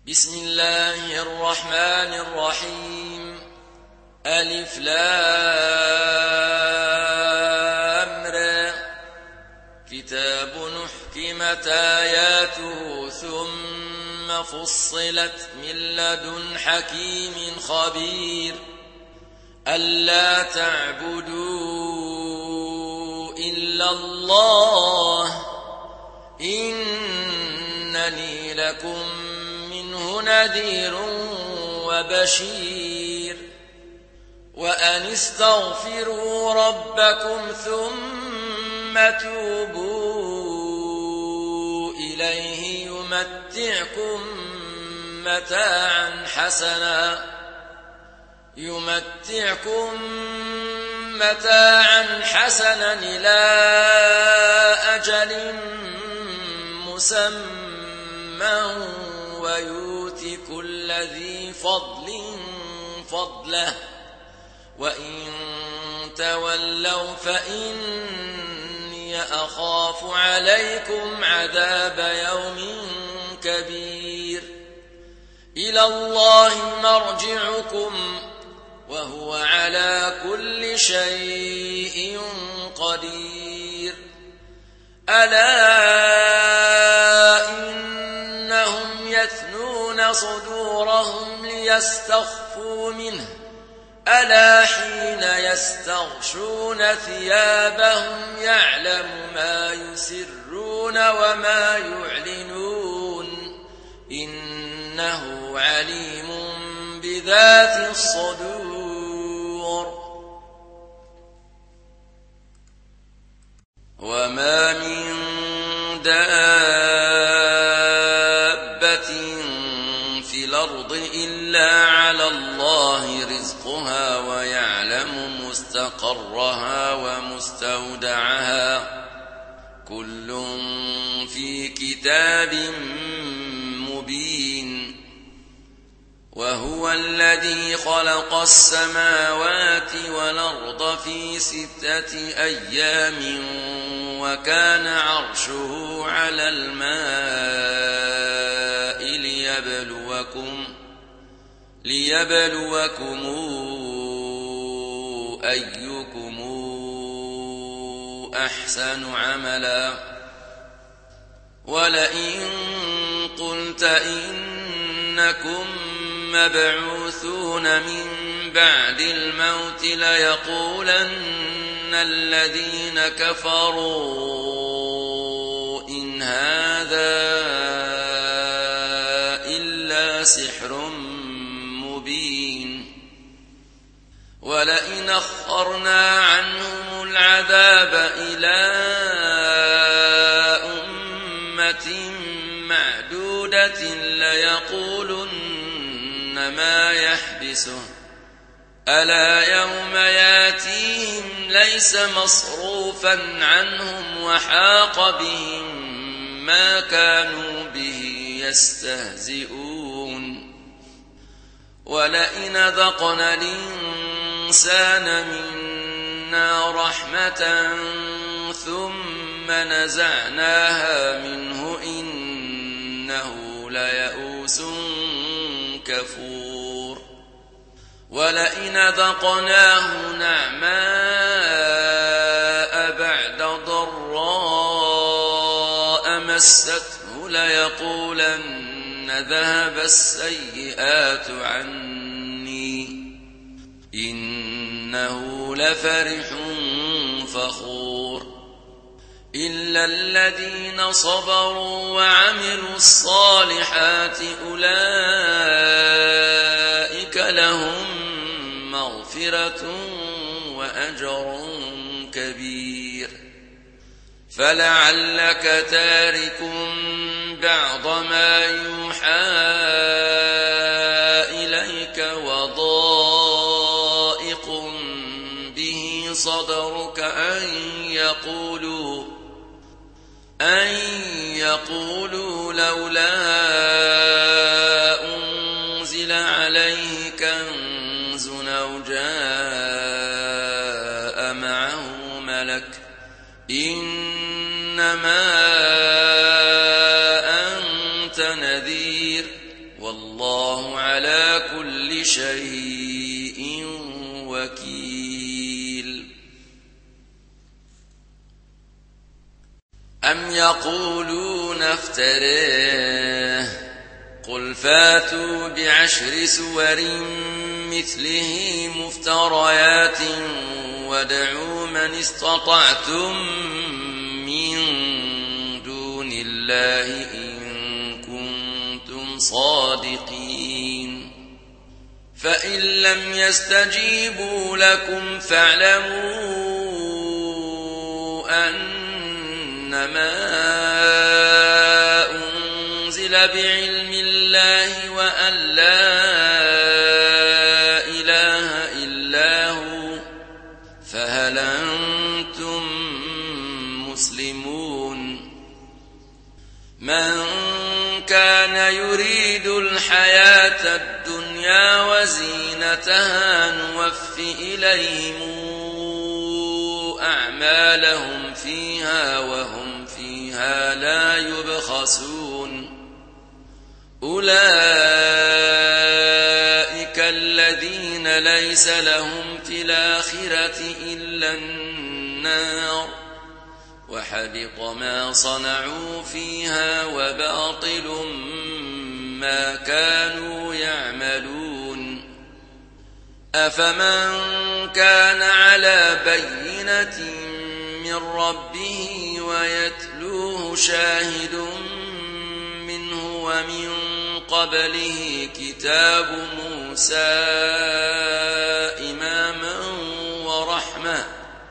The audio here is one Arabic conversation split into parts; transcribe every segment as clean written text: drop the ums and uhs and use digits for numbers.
بسم الله الرحمن الرحيم. ألف لام را. كتاب أحكمت آياته ثم فصلت من لدن حكيم خبير. ألا تعبدوا إلا الله إنني لكم منه نذير وبشير. وأن استغفروا ربكم ثم توبوا إليه يمتعكم متاعا حسنا إلى أجل مسمى ويؤت كل ذي فضل فضله. وإن تولوا فإني أخاف عليكم عذاب يوم كبير. إلى الله مرجعكم وهو على كل شيء قدير. ألا إنهم يثنون صدورهم ليستخفوا منه ألا حين يستغشون ثيابهم يعلم ما يسرون وما يعلنون إنه عليم بذات الصدور. وما من دابة في الأرض إلا على الله رزقها ويعلم مستقرها ومستودعها كل في كتاب مبين. وهو الذي خلق السماوات والأرض في 6 أيام وكان عرشه على الماء ليبلوكم أيكم أحسن عملا. ولئن قلت إنكم مبعوثون من بعد الموت ليقولن الذين كفروا إن هذا إلا سحر مبين. ولئن أخرنا عنهم العذاب إلى أمة معدودة ليقولن ما يحبسه ألا يوم ياتيهم ليس مصروفا عنهم وحاق بهم ما كانوا به يستهزئون. ولئن ذقنا الإنسان منا رحمة ثم نزعناها منه إنه ليئوس كفور. ولئن ذقناه نعماء بعد ضراء مسته ليقولن ذهب السيئات عني إنه لفرح فخور. إلا الذين صبروا وعملوا الصالحات أولئك لهم مغفرة وأجر كبير. فلعلك تارك بعض ما يوحى إليك وضائق به صدرك أن يقولوا لولا أنزل عليه كنز أو جاء معه ملك إنما والله على كل شيء وكيل أم يقولون افتريه قل فاتوا بعشر سور مثله مفتريات وادعوا من استطعتم من دون الله إن كنتم صادقين فإن لم يستجيبوا لكم فاعلموا أنما أنزل بعلم الله وأن لا إله إلا هو فهل أنتم مسلمون من كان يريد الحياة الدنيا وزينتها نوف إليهم أعمالهم فيها وهم فيها لا يبخسون أولئك الذين ليس لهم في الآخرة إلا النار وحبط ما صنعوا فيها وباطل ما كانوا يعملون أفمن كان على بينة من ربه ويتلوه شاهد منه ومن قبله كتاب موسى إماما ورحمة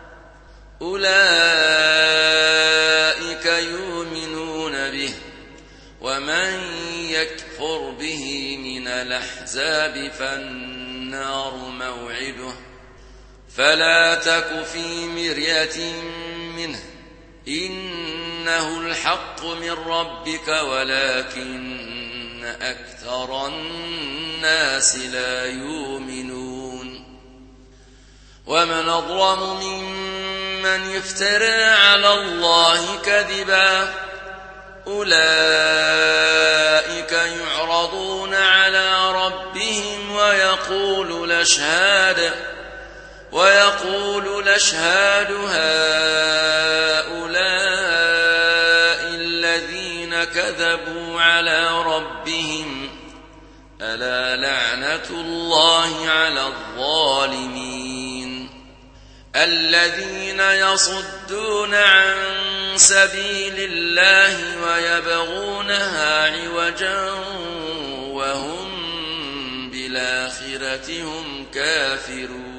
أولئك يؤمنون به ومن يكفر به من الأحزاب فالنار موعده فلا تك في مرية منه إنه الحق من ربك ولكن أكثر الناس لا يؤمنون ومن أظلم ممن يفترى على الله كذبا أولئك يعرضون على ربهم ويقول الأشهاد هؤلاء الذين كذبوا على ربهم ألا لعنة الله على الظالمين الذين يصدون عن سبيل الله ويبغونها عوجا وهم بالآخرة هم كافرون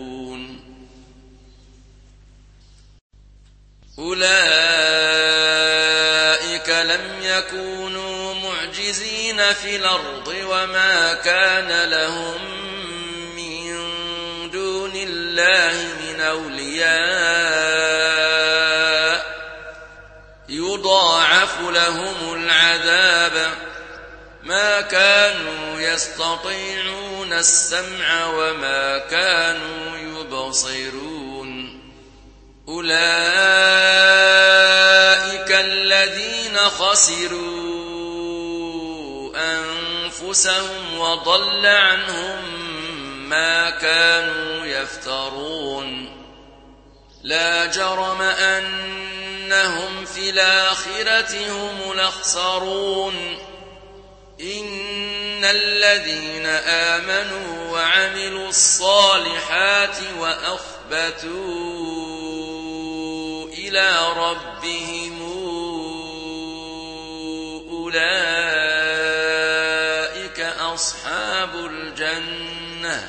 أولئك لم يكونوا معجزين في الأرض وما كان لهم من دون الله من أولياء يضاعف لهم العذاب ما كانوا يستطيعون السمع وما كانوا يبصرون أولئك الذين خسروا أنفسهم وضل عنهم ما كانوا يفترون لا جرم أنهم في الآخرة هم الأخسرون إن الذين آمنوا وعملوا الصالحات وأخبتوا إلى ربهم أولئك أصحاب الجنة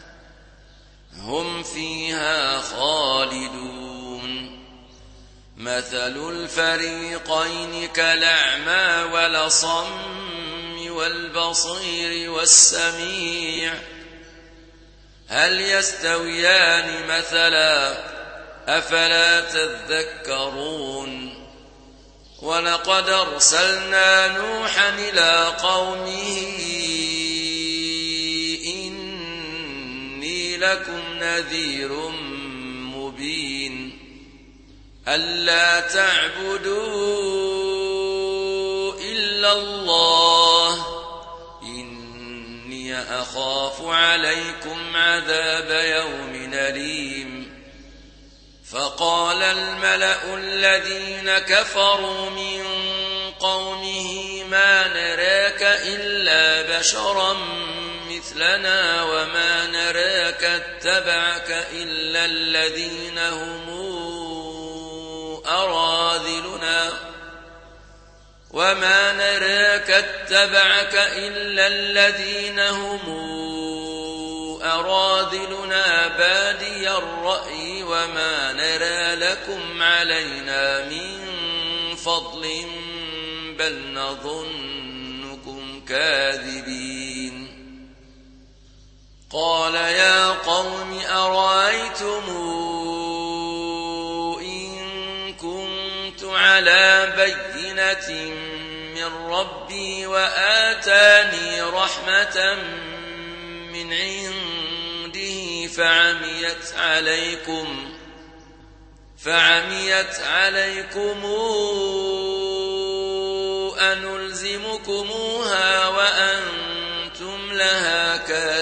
هم فيها خالدون مثل الفريقين كالأعمى والأصم والبصير والسميع هل يستويان مثلا أفلا تذكرون ولقد أرسلنا نوحا إلى قومه إني لكم نذير مبين ألا تعبدوا إلا الله إني أخاف عليكم عذاب يوم أليم فقال الملأ الذين كفروا من قومه ما نراك إلا بشرا مثلنا وما نراك اتبعك إلا الذين هم أراذلنا وما نراك اتبعك إلا الذين هم أراذلنا بادي الرأي وما نرى لكم علينا من فضل بل نظنكم كاذبين قال يا قوم أرأيتم إن كنت على بينة من ربي وآتاني رحمة من عنده فعميت عليكم أنلزمكموها وأنتم لها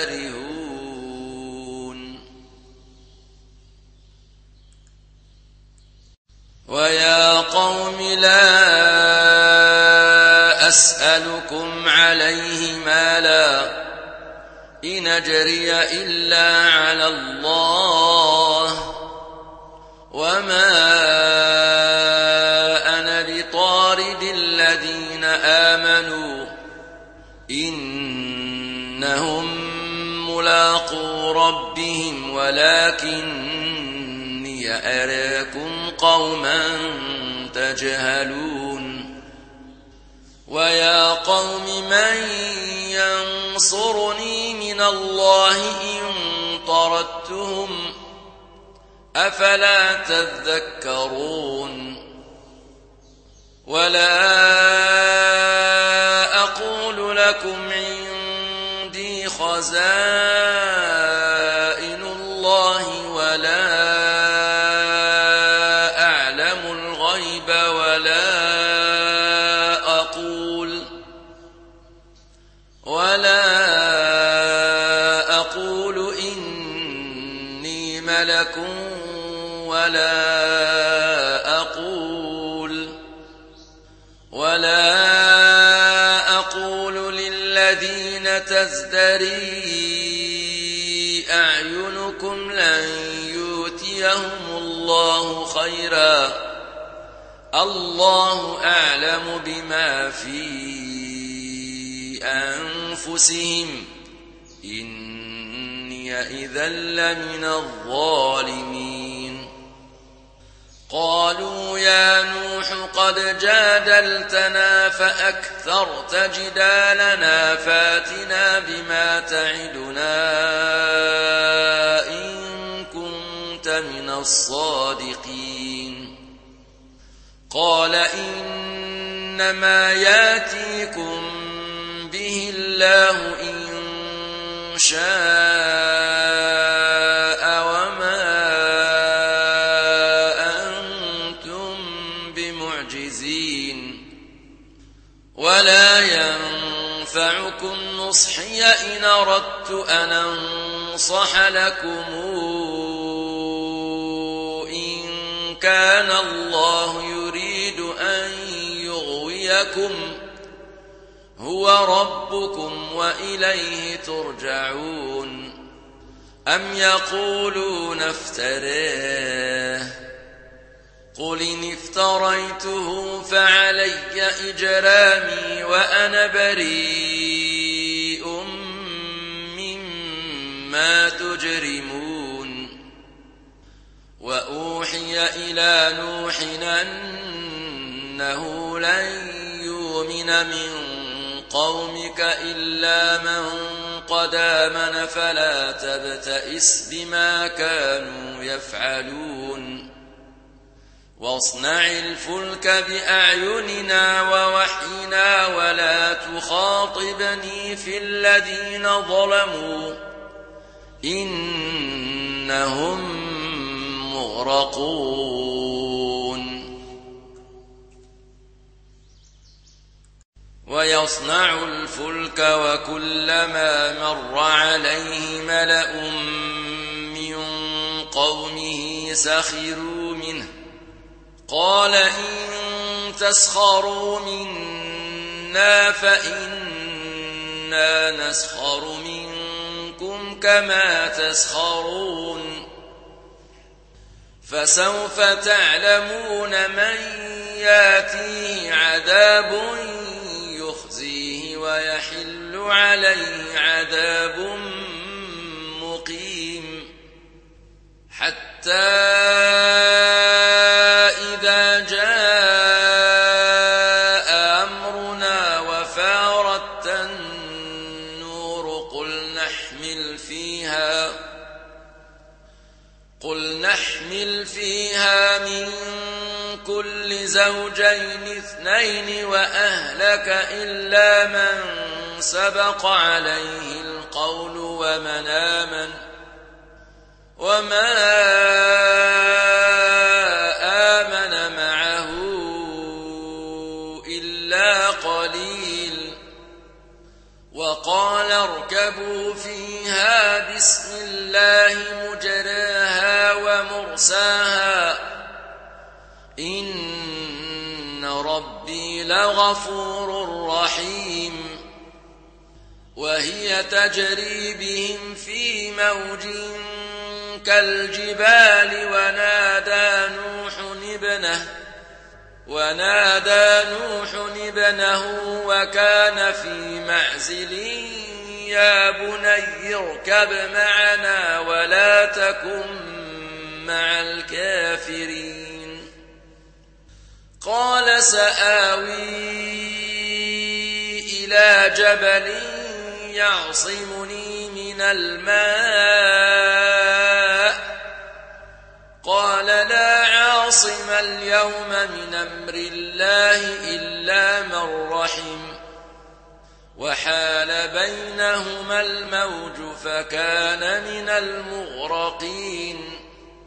كارهون ويا قوم لا أسألكم عليه مالا إن أجري إلا على الله وما أنا بطارد الذين آمنوا إنهم ملاقو ربهم ولكني أراكم قوما تجهلون ويا قوم من ينصرني من الله إن طردتهم أفلا تذكرون ولا أقول لكم عندي خزائن الله ولا أعلم الغيب ولا أقول إني ملك ولا أقول للذين تزدري أعينكم لن يؤتيهم الله خيرا الله أعلم بما في أنفسهم إني إذا لمن الظالمين قالوا يا نوح قد جادلتنا فأكثرت جدالنا فاتنا بما تعدنا إن كنت من الصادقين قال إنما ياتيكم به الله إن شاء وما أنتم بمعجزين ولا ينفعكم نصحي إن أردت أن أنصح لكم إن كان الله يريد أن يغويكم هو ربكم وإليه ترجعون أم يقولون افتراه قل إن افتريته فعلي إجرامي وأنا بريء مما تجرمون وأوحي إلى نوح أنه لن يؤمن من قومك إلا من قد آمن فلا تبتئس بما كانوا يفعلون واصنع الفلك بأعيننا ووحينا ولا تخاطبني في الذين ظلموا إنهم مغرقون ويصنع الفلك وكلما مر عليه ملأ من قومه سخروا منه قال إن تسخروا منا فإنا نسخر منكم كما تسخرون فسوف تعلمون من ياتيه عذاب يخزيه ويحل عليه عذاب مقيم حتى إذا جاء أمرنا وفارت النور قل نحمل فيها من كل زوجين اثنين وأهلك إلا من سبق عليه القول ومن آمن وما آمن معه إلا قليل وقال اركبوا فيها بسم الله مجراها ومرساها إن ربي لغفور رحيم وهي تجري بهم في موج كالجبال ونادى نوح ابنه وكان في معزل يا بني اركب معنا ولا تكن مع الكافرين قال سآوي إلى جبل يعصمني من الماء قال لا عاصم اليوم من أمر الله إلا من رحم وحال بينهما الموج فكان من المغرقين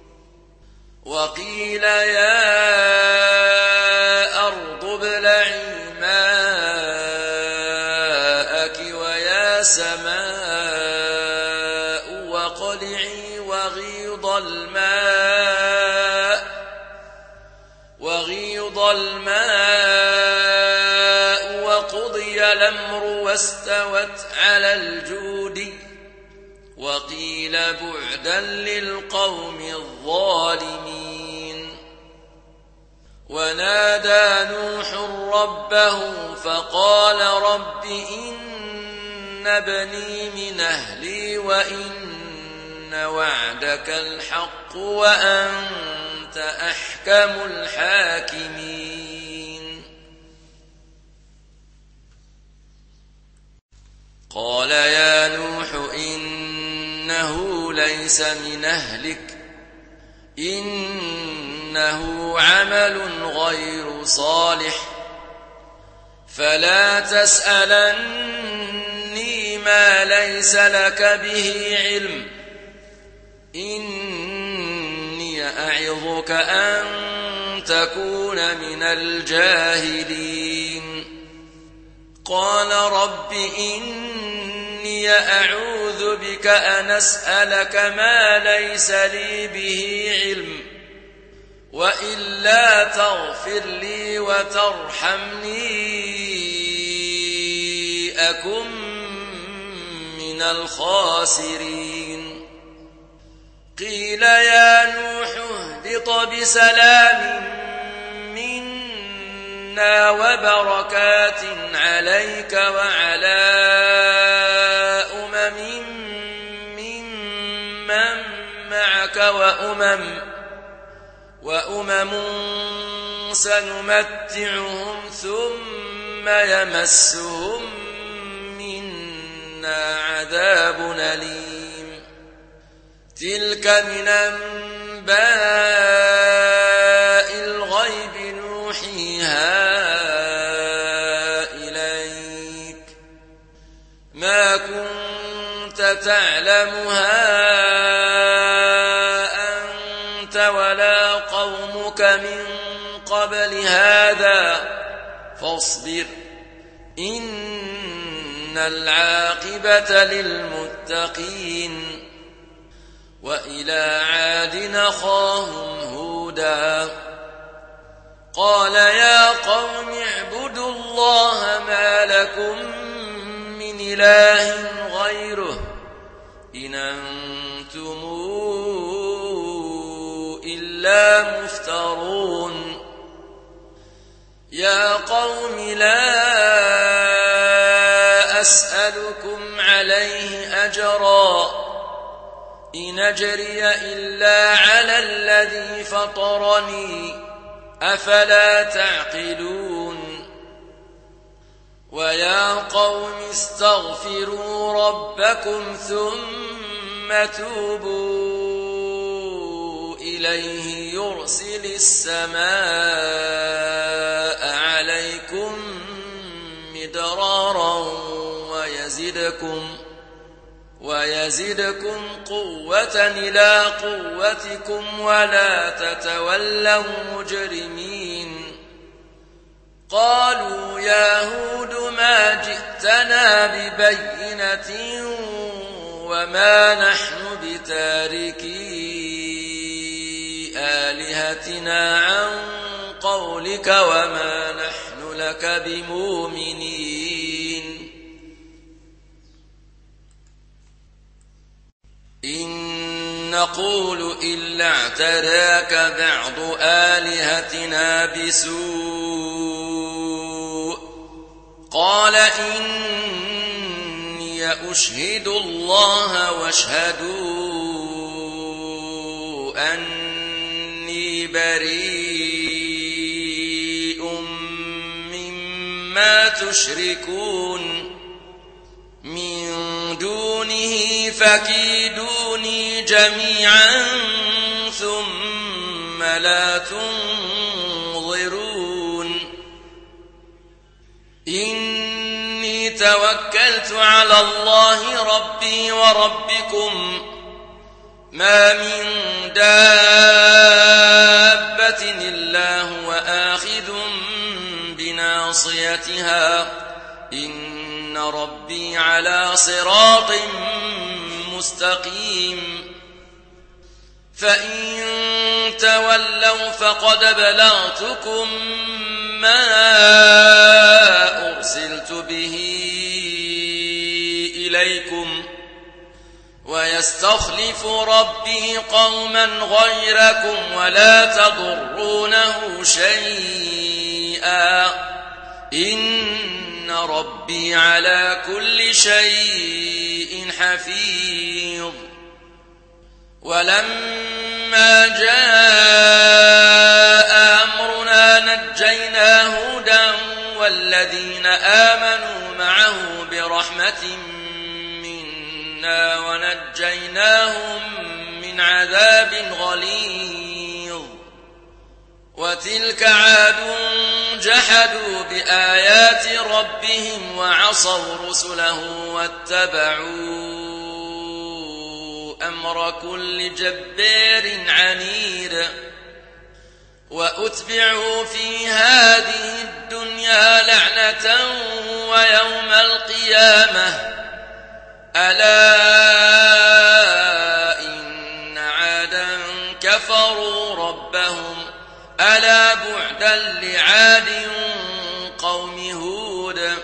وقيل يا أرض ابلعي ماءك ويا سماء واقلعي وغيض الماء وقضي الأمر واستوت على الجود وقيل بعدا للقوم الظالمين ونادى نوح ربه فقال رب إن ابني من أهلي وإن وعدك الحق وأنت أحكم الحاكمين قال يا نوح إنه ليس من أهلك إنه عمل غير صالح فلا تسألني ما ليس لك به علم إني أعظك أن تكون من الجاهلين قال رب إني أعوذ بك أن أسألك ما ليس لي به علم وإلا تغفر لي وترحمني أكن من الخاسرين قيل يا نوح اهبط بسلام منا وبركات عليك وعلى أمم ممن معك وأمم سنمتعهم ثم يمسهم منا عذاب أليم تلك من أنباء الغيب نوحيها إليك ما كنت تعلمها أنت ولا قومك من قبل هذا إن العاقبة للمتقين وإلى عاد أخاهم هودا قال يا قوم اعبدوا الله ما لكم من إله غيره إن أنتم إلا مفترون يا قوم لا أسألكم عليه أجرا إن أجري إلا على الذي فطرني أفلا تعقلون ويا قوم استغفروا ربكم ثم توبوا إليه يرسل السماء عليكم مدرارا ويزدكم قوة إلى قوتكم ولا تتولوا مجرمين قالوا يا هود ما جئتنا ببينة وما نحن بتاركي آلهتنا عن قولك وما نحن لك بمؤمنين إن نقول إلا اعتراك بعض آلهتنا بسوء قال إني أشهد الله واشهدوا أني بريء مما تشركون من دونه فكيدوني جميعا ثم لا تنظرون إني توكلت على الله ربي وربكم ما من دابة إلا هو آخذ بناصيتها إن ربي على صراط مستقيم فإن تولوا فقد بلغتكم ما أرسلت به إليكم ويستخلف ربي قوما غيركم ولا تضرونه شيئا إن ربي على كل شيء حفيظ ولما جاء أمرنا نجينا هودا والذين آمنوا معه برحمة منا ونجيناهم من عذاب غليظ وتلك عاد جحدوا بآيات ربهم وعصوا رسله واتبعوا أمر كل جبار عنيد وأتبعوا في هذه الدنيا لعنة ويوم القيامة ألا إن عادا كفروا ربهم ألا بعدا لعاد قوم هود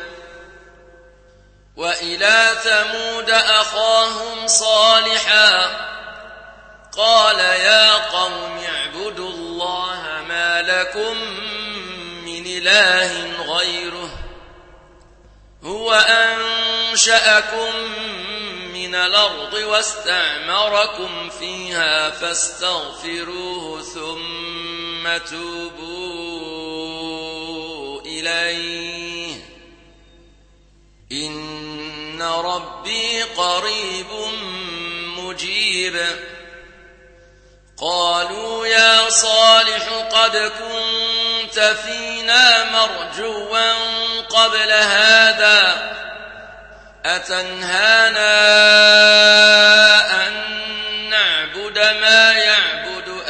وإلى ثمود أخاهم صالحا قال يا قوم اعبدوا الله ما لكم من إله غيره هو أنشأكم من الأرض واستعمركم فيها فاستغفروه ثم توبوا إليه إن ربي قريب مجيب قالوا يا صالح قد كنت فينا مرجوا قبل هذا أتنهانا أن نعبد ما يعبد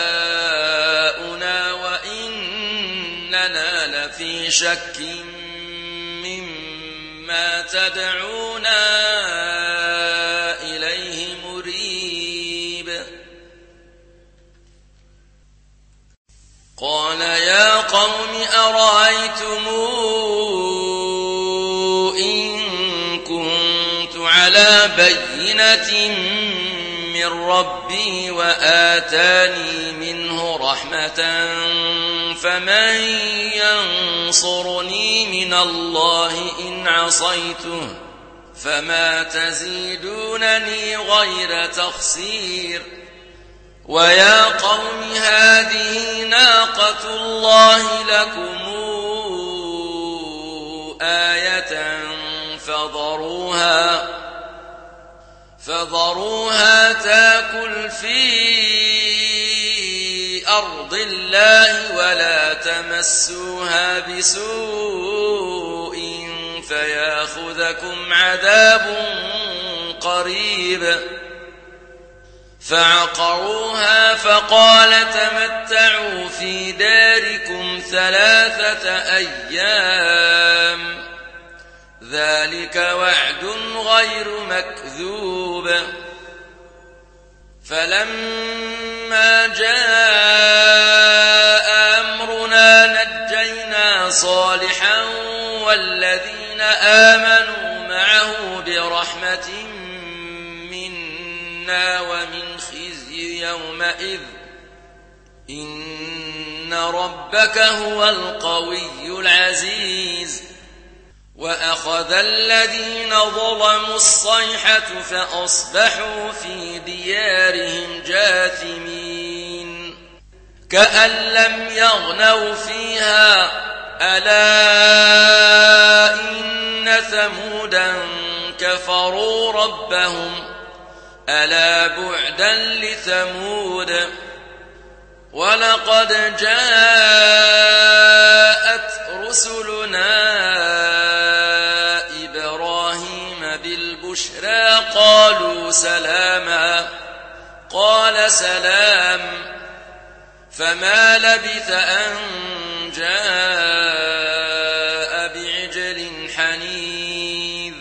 آباؤنا وإننا لفي شك يدعوننا إليه مريب. قال يا قوم أرأيتم إن كنت على بينة من ربي وآتاني منه رحمة فمن ينصرني من الله إن عصيته فما تزيدونني غير تخسير. ويا قوم هذه ناقة الله لكم آية فذروها تاكل في أرض الله ولا تمسوها بسوء فياخذكم عذاب قريب. فعقروها فقال تمتعوا في داركم 3 أيام ذلك وعد غير مكذوب. فلما جاء أمرنا نجينا صالحا والذين آمنوا معه برحمة منا ومن خزي يومئذ إن ربك هو القوي العزيز. وأخذ الذين ظلموا الصيحة فأصبحوا في ديارهم جاثمين كأن لم يغنوا فيها ألا إن ثمودا كفروا ربهم ألا بعدا لثمود. ولقد جاءت رسلنا إبراهيم بالبشرى قالوا سلاما قال سلام فما لبث أن جاء بعجل حنيذ.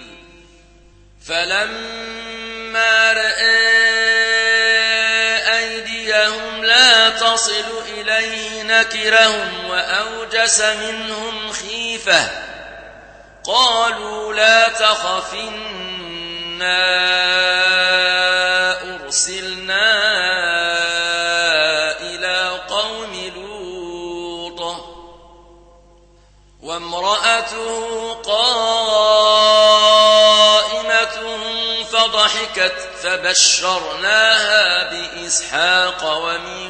فلما رأى أيديهم لا تصل إليه نكرهم وأوجس منهم خيفة قالوا لا تخف إنا أرسلنا إلى قوم لوط وامرأته قائمة فضحكت فبشرناها بإسحاق ومن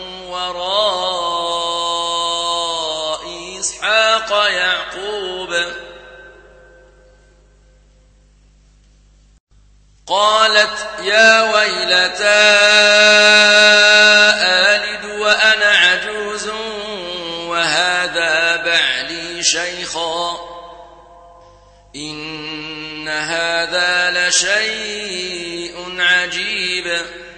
وراء إسحاق يعقوب. قالت يا ويلتى آلد وأنا عجوز وهذا بعلي شيخا إن هذا لشيء عجيب.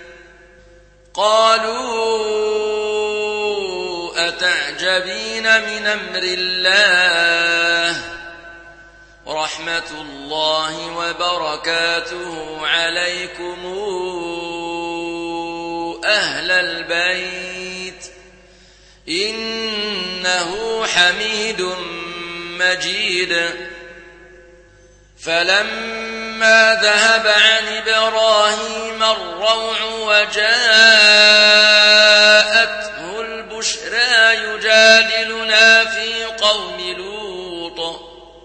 قالوا أتعجبين من أمر الله رحمة الله وبركاته عليكم أهل البيت إنه حميد مجيد. فلما ذهب عن إبراهيم الروع وجاءته البشرى يجادلنا في قوم لوط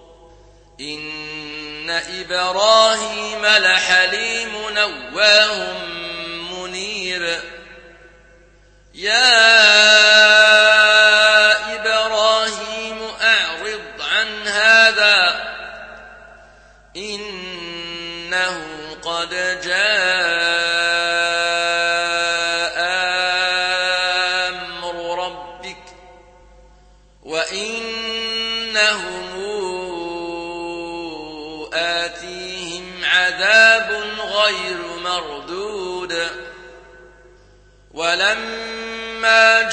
إن إبراهيم لحليم نواه منيب. يا إبراهيم أعرض عن هذا إنه قد جاء أمر ربك وإنهم آتيهم عذاب غير مردود. ولما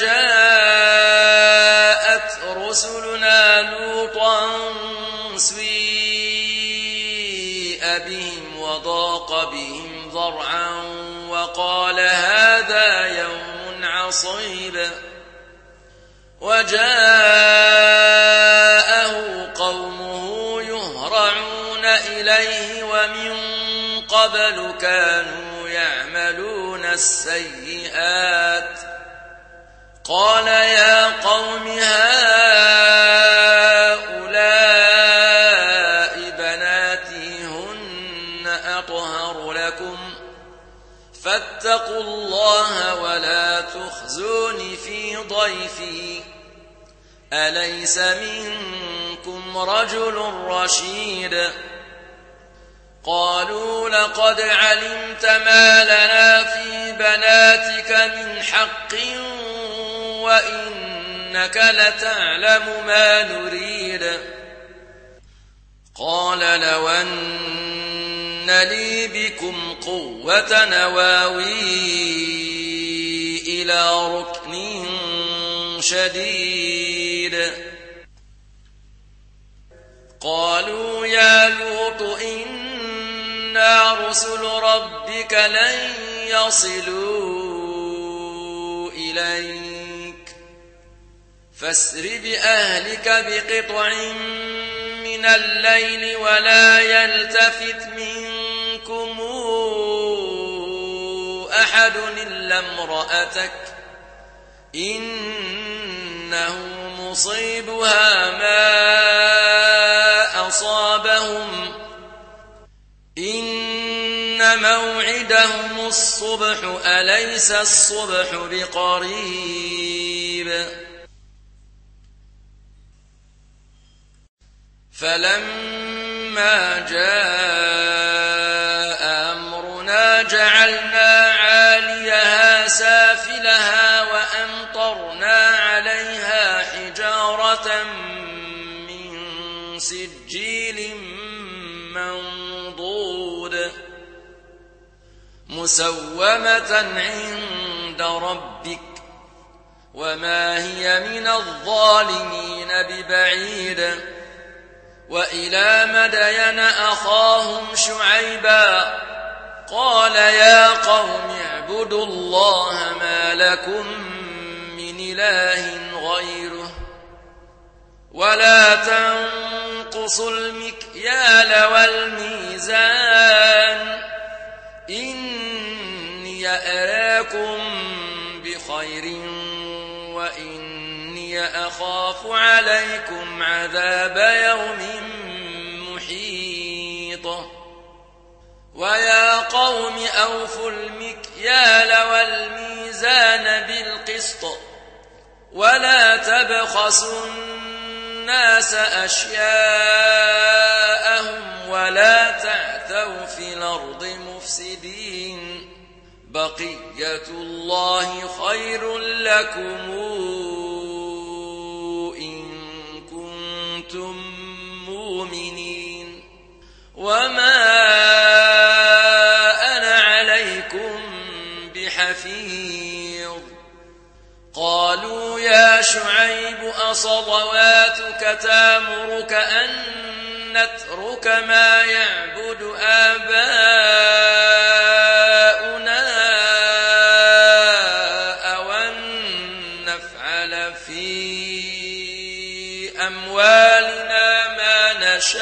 جاءت رسلنا لوطا سيء به بهم وضاق بهم ذرعا وقال هذا يوم عصيب وجاءه قومه يهرعون إليه ومن قبل كانوا يعملون السيئات قال يا قوم هؤلاء بناتي هن أطهر لكم فاتقوا الله ولا تخزوني في ضيفي أليس منكم رجل رشيد قالوا لقد علمت ما لنا في بناتك من حق وإنك لتعلم ما نريد قال لو أن لي بكم قوة نواوي إلى ركن شديد قالوا يا لوط إنا رسل ربك لن يصلوا إليك فاسر بأهلك بقطع من الليل ولا يلتفت منكم أحد إلا امرأتك إنه مصيبها ما أصابهم إن موعدهم الصبح أليس الصبح بقريب فلما جاء أمرنا جعلنا عاليها سافلها وأمطرنا عليها حجارة من سجيل منضود مسومة عند ربك وما هي من الظالمين ببعيد وإلى مدين أخاهم شعيبا قال يا قوم اعبدوا الله ما لكم من إله غيره ولا تنقصوا المكيال والميزان إني أراكم بخير وإني أخاف عليكم عذاب يوم محيط ويا قوم أوفوا المكيال والميزان بالقسط ولا تبخسوا الناس أشياءهم ولا تعثوا في الأرض مفسدين بقية الله خير لكم إن كنتم مؤمنين وما أنا عليكم بحفيظ قالوا يا شعيب أصلواتك تامرك أن نترك ما يعبد آباؤنا أو أن نفعل في أموالنا ما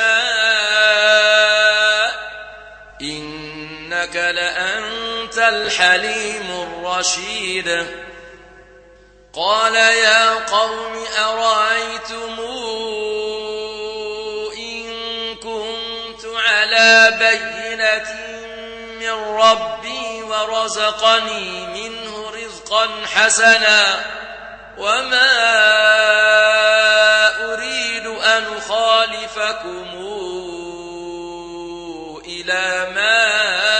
نشاء إنك لأنت الحليم الرشيد قال يا قوم أرأيتم إن كنت على بينة من ربي ورزقني منه رزقا حسنا وما أريد أن أخالفكم إلى ما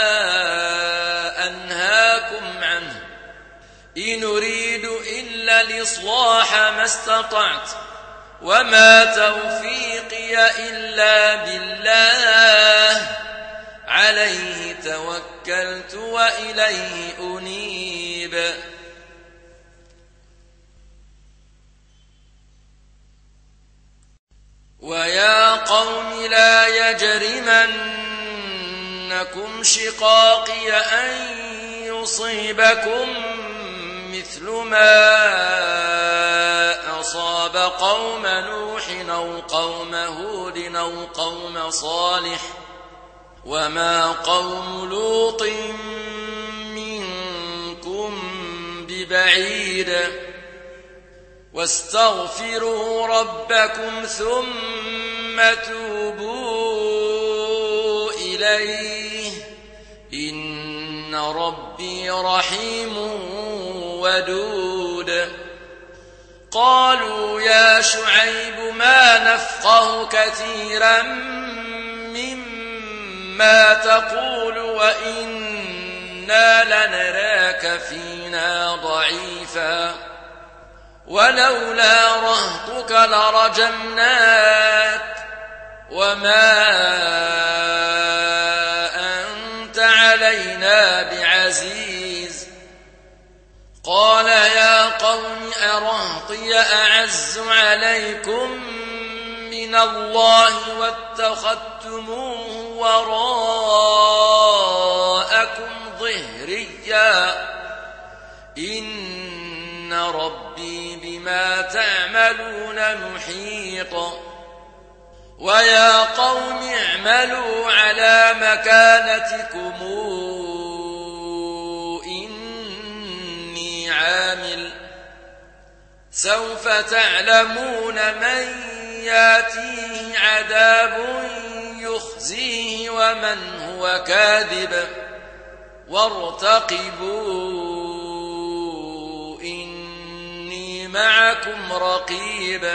أنهاكم عنه إن أريد إلا الإصلاح ما استطعت وما توفيقي إلا بالله عليه توكلت وإليه أنيب ويا قوم لا يجرمنكم يغرنكم شقاقي أن يصيبكم مثل ما أصاب قوم نوح أو قوم هود أو قوم صالح وما قوم لوط منكم ببعيد واستغفروا ربكم ثم توبوا إليه إن ربي رحيم ودود قالوا يا شعيب ما نفقه كثيرا مما تقول وإنا لنراك فينا ضعيفا ولولا رهطك لرجمناك وما أنت علينا بعزيز قال يا قوم أرهطي أعز عليكم من الله واتخذتموه وراءكم ظهريا إن ربي بما تعملون محيط ويا قوم اعملوا على مكانتكم إني عامل سوف تعلمون من ياتيه عذاب يخزيه ومن هو كاذب وارتقبوا إني معكم رقيب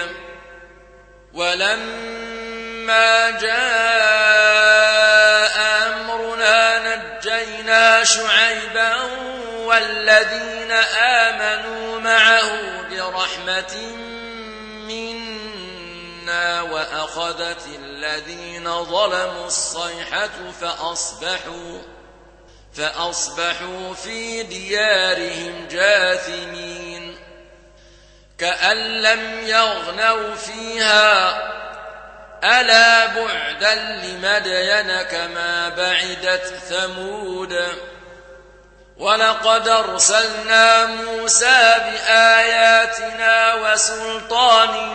ولما جاء أمرنا نجينا شعيبا والذين آمنوا معه برحمة منا وأخذت الذين ظلموا الصيحة فأصبحوا في ديارهم جاثمين كأن لم يغنوا فيها ألا بعدا لمدين كما بعدت ثمود ولقد أرسلنا موسى بآياتنا وسلطان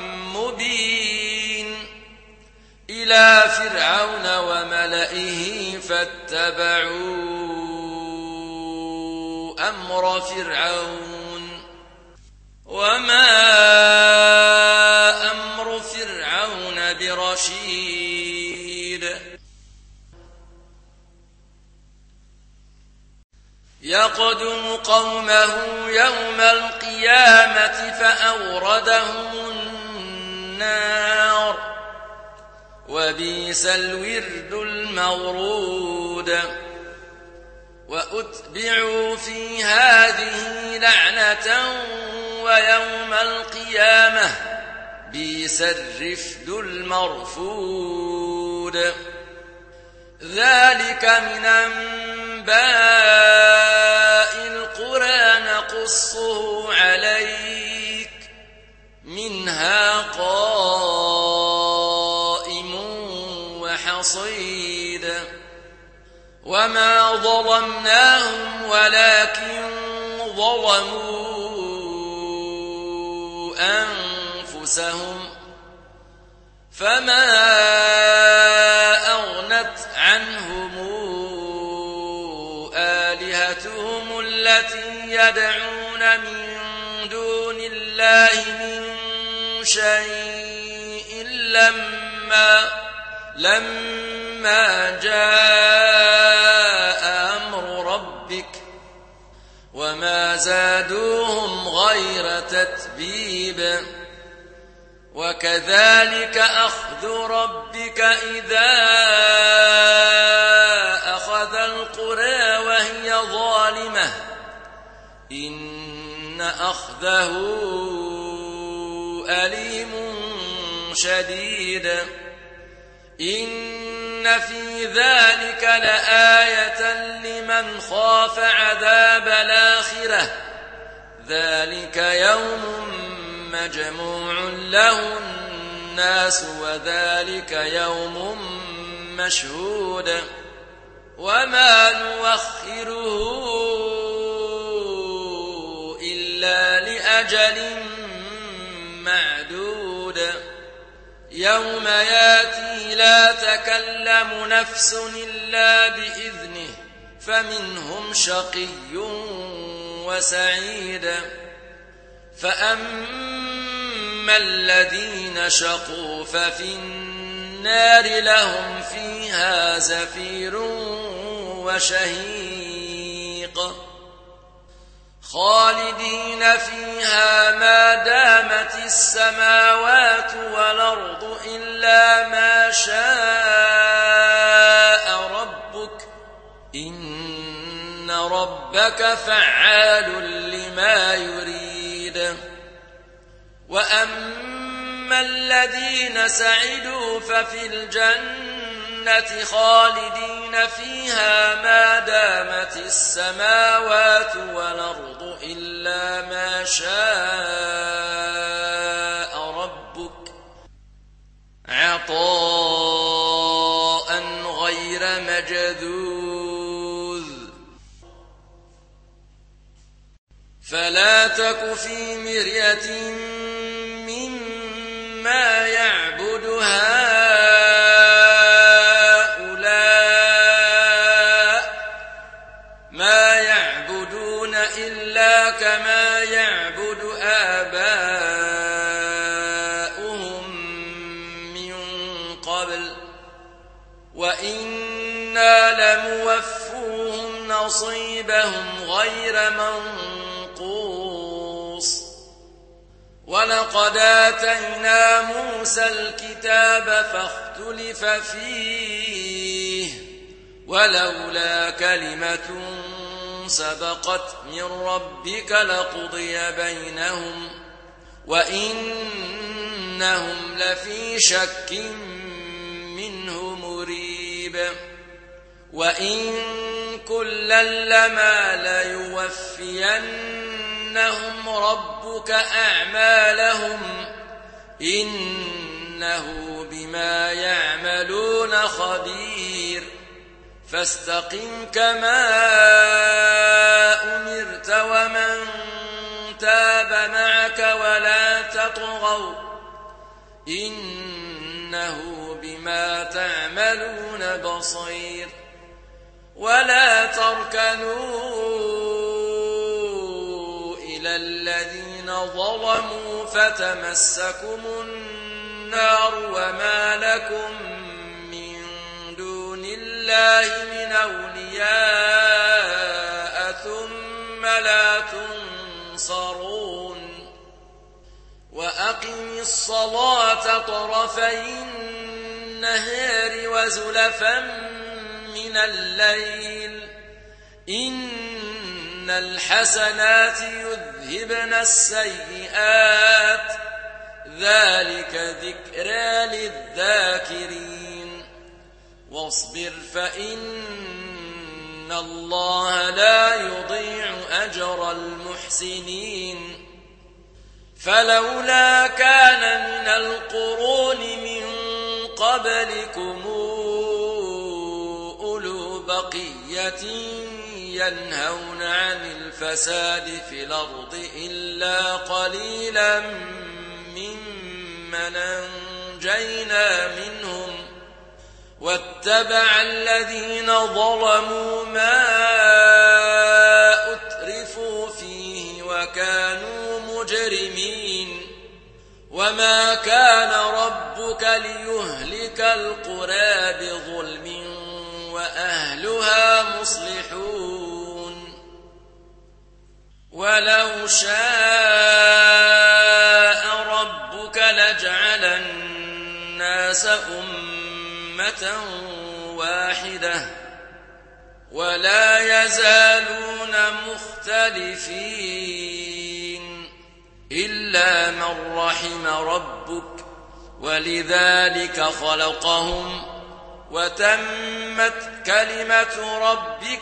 مبين إلى فرعون وملئه فاتبعوا أمر فرعون وما أمر فرعون برشيد يقدم قومه يوم القيامة فأوردهم النار وبئس الورد المورود وأتبعوا في هذه لعنة ويوم القيامة بئس الرفد المرفود ذلك من أنباء القرى نقصه عليك منها قائم وحصيد وما ظلمناهم ولكن ظلموا أنفسهم فما أغنت عنهم آلهتهم التي يدعون من دون الله من شيء لما جاء أمر ربك وما زادوهم غير تتبيب وكذلك أخذ ربك إذا أخذ القرى وهي ظالمة إن أخذه أليم شديد إن في ذلك لآية لمن خاف عذاب الآخرة ذلك يوم مجموع له الناس وذلك يوم مشهود وما نؤخره إلا لأجل معدود يوم ياتي لا تكلم نفس إلا بإذنه فمنهم شقي وسعيد فأما الذين شقوا ففي النار لهم فيها زفير وشهيق خالدين فيها ما دامت السماوات والأرض إلا ما شاء ربك إن ربك فعال لما يريد وأما الذين سعدوا ففي الجنة خالدين فيها ما دامت السماوات والأرض إلا ما شاء ربك عطاء غير مجذوذ فلا تك في مرية مما يعبد هؤلاء ما يعبدون إلا كما يعبد آباؤهم من قبل وإنا لموفوهم نصيبهم غير منقوص ولقد آتينا موسى الكتاب فاختلف فيه ولولا كلمة سبقت من ربك لقضي بينهم وإنهم لفي شك منه مريب وإن كلا لما ليوفينهم ربك أعمالهم إنه بما يعملون خبير فاستقم كما أمرت ومن تاب معك ولا تطغوا إنه بما تعملون بصير ولا تركنوا إلى الذين ظلموا فتمسكم النار وما لكم من دون الله من أولياء ثم لا تنصرون وأقم الصلاة طرفي النهار وزلفا من الليل إن الحسنات يذهبن السيئات ذلك ذكرى للذاكرين واصبر فإن الله لا يضيع أجر المحسنين فلولا كان من القرون من قبلكم أولو بقية ينهون عن الفساد في الأرض إلا قليلا ممن أنجينا منهم واتبع الذين ظلموا ما أترفوا فيه وكانوا مجرمين وما كان ربك ليهلك القرى بظلم وأهلها مصلحون ولو شاء ربك لجعل الناس أمة واحدة ولا يزالون مختلفين إلا من رحم ربك ولذلك خلقهم وتمت كلمة ربك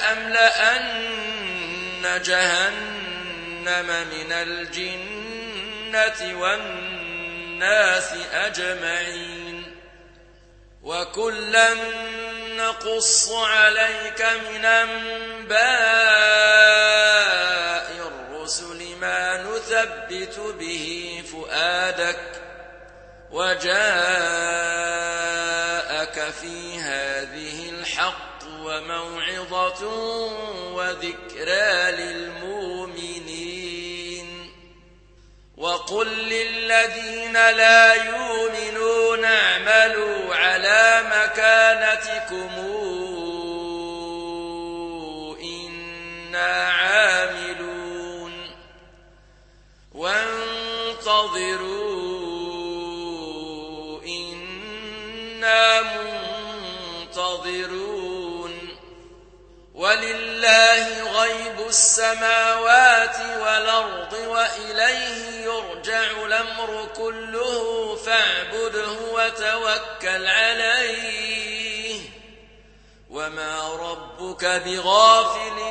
لأملأن جهنم من الجنة والناس أجمعين وكلا نقص عليك من أنباء الرسل ما نثبت به فؤادك وجاءك في هذه الحق وموعظة وذكرى للمؤمنين وقل للذين لا يؤمنون اعملوا على مكانتكم إنا عاملون وانتظروا إنا منتظرون ولله غيب السماوات والأرض وإليه يرجع الأمر كله فاعبده وتوكل عليه وما ربك بغافل